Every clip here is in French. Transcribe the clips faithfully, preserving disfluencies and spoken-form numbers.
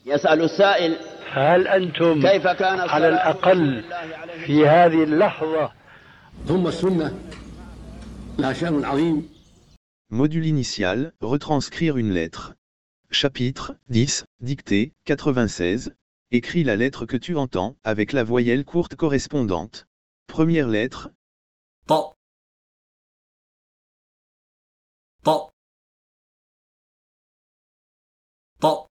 يسأل السائل هل أنتم كيف كان على الأقل في هذه اللحظة؟ ثم السنة لها شأن عظيم. Module initial, retranscrire une lettre. Chapitre dix, dictée, quatre-vingt-seize. Écris la lettre que tu entends, avec la voyelle courte correspondante. Première lettre. ط ط ط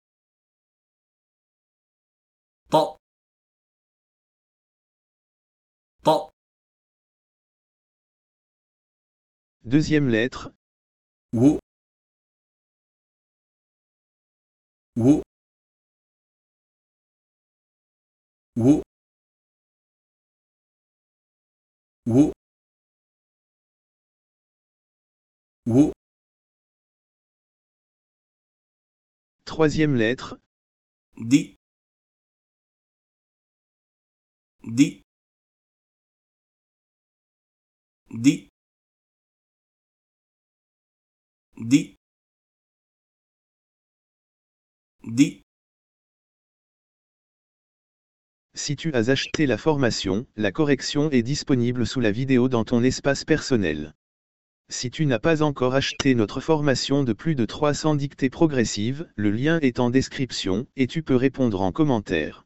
ط ط Deuxième lettre. و و و و و Troisième lettre. دي دي دي دي دي Si tu as acheté la formation, la correction est disponible sous la vidéo dans ton espace personnel. Si tu n'as pas encore acheté notre formation de plus de trois cents dictées progressives, le lien est en description, et tu peux répondre en commentaire.